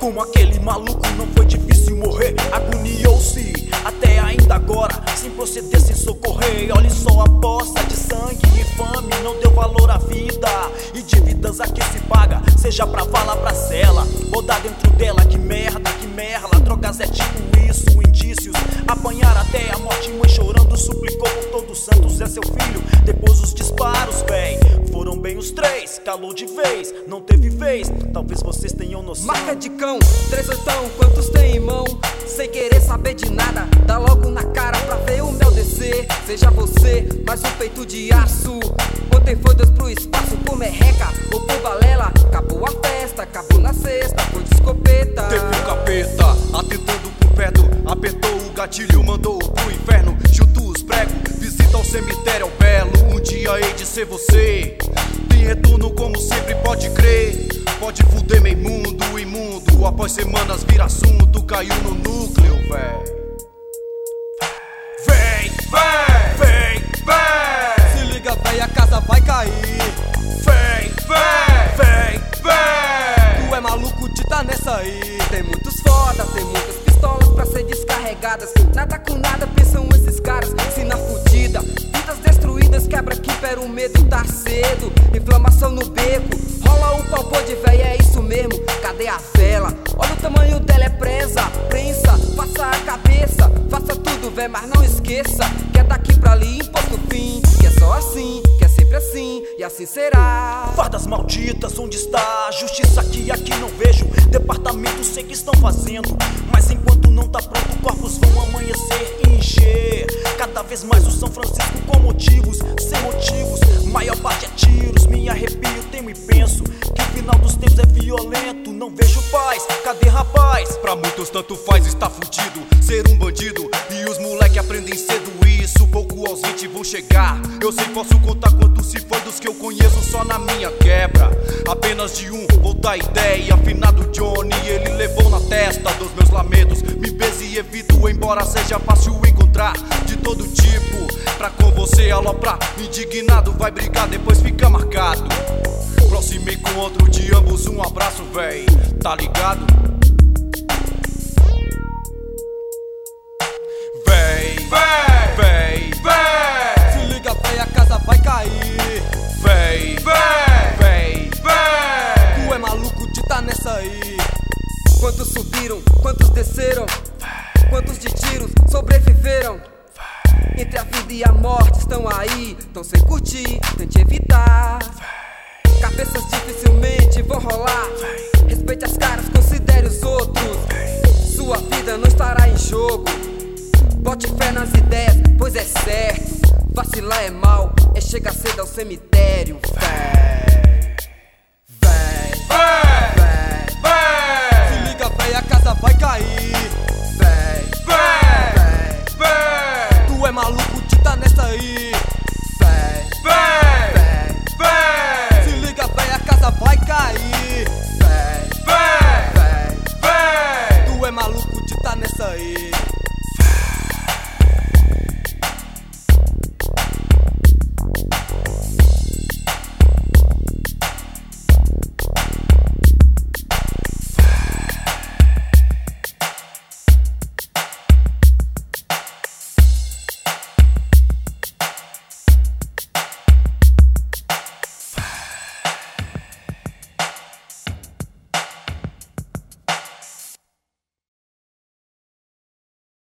Como aquele maluco não foi difícil morrer. Agoniou-se até ainda agora, sem proceder, sem socorrer. Olhe só a poça de sangue infame, não deu valor à vida. E dívidas a que se paga, seja pra vala, pra cela, ou dá dentro dela. Que merda, que merda. Drogas é tipo isso, indícios. Apanhar até a morte, mãe chorando suplicou por todos os santos, é seu filho. Depois os disparos, véi, foram bem os três. Calou de vez, não teve vez. Talvez vocês tenham noção. Marca de cão, 3 oitão, quantos tem em mão? Sem querer saber de nada, dá logo na cara pra ver o mel descer. Seja você, mais um peito de aço. Ontem foi 2 pro espaço, por merreca ou por balela. Acabou a festa, acabou na sexta, foi de escopeta. Teve um capeta atentando por perto, apertou o gatilho, mandou pro inferno. Junto os pregos, visita ao cemitério, ao belo. Um dia hei de ser você. Tem retorno como sempre, pode crer. Pode fuder meu mundo, imundo. Após semanas vira assunto, caiu no núcleo, véi. Vem, vem, vem, vem. Se liga, véi, a casa vai cair. Vem, vem, vem, vem. Tu é maluco de tá nessa aí. Tem muitos foda, tem muitas pistolas pra ser descarregadas. Nada com nada, pensam esses caras. Sina fudida, vidas destruídas, quebra que pera o medo tá cedo. Inflamação no beco, rola o pau de véia, é isso mesmo. Cadê a vela? Olha o tamanho dela, é presa. Prensa, faça a cabeça, faça tudo, véi, mas não esqueça que é daqui pra ali, imposto fim. Que é só assim, que é sempre assim, e assim será. Fardas malditas, onde está a justiça que aqui não vejo? Departamento sei que estão fazendo, mas enquanto não tá pronto, corpos vão amanhecer e encher cada vez mais o São Francisco com motivos, sem motivos. Maior parte é tiros, me arrepio, temo e penso que o final dos tempos é violento. Não vejo paz, cadê rapaz? Pra muitos tanto faz, está fudido ser um bandido. E os moleque aprendem cedo isso, pouco aos 20 vão chegar. Eu sei, posso contar quanto se foi dos que eu conheço só na minha quebra. Apenas de um, vou dar ideia. Afinado Johnny, ele levou na testa dos meus lamentos. Me bese e evito, embora seja fácil encontrar de todo tipo. Pra com você aloprar, indignado vai brigar, depois fica marcado. Próximo encontro de ambos, um abraço, véi, tá ligado? Véi, véi, véi, véi. Se liga, véi, a casa vai cair. Véi, véi, véi, véi. Tu é maluco de tá nessa aí. Quantos subiram, quantos desceram? Quantos de tiros sobreviveram? Entre a vida e a morte estão aí, tão sem curtir, tente evitar. Cabeças dificilmente vão rolar. Respeite as caras, considere os outros. Sua vida não estará em jogo. Bote fé nas ideias, pois é certo. Vacilar é mal, é chegar cedo ao cemitério. Véi, véi, véi, véi. Se liga, véi, a casa vai cair. Véi, véi, véi, véi. Tu é maluco de tá nessa aí.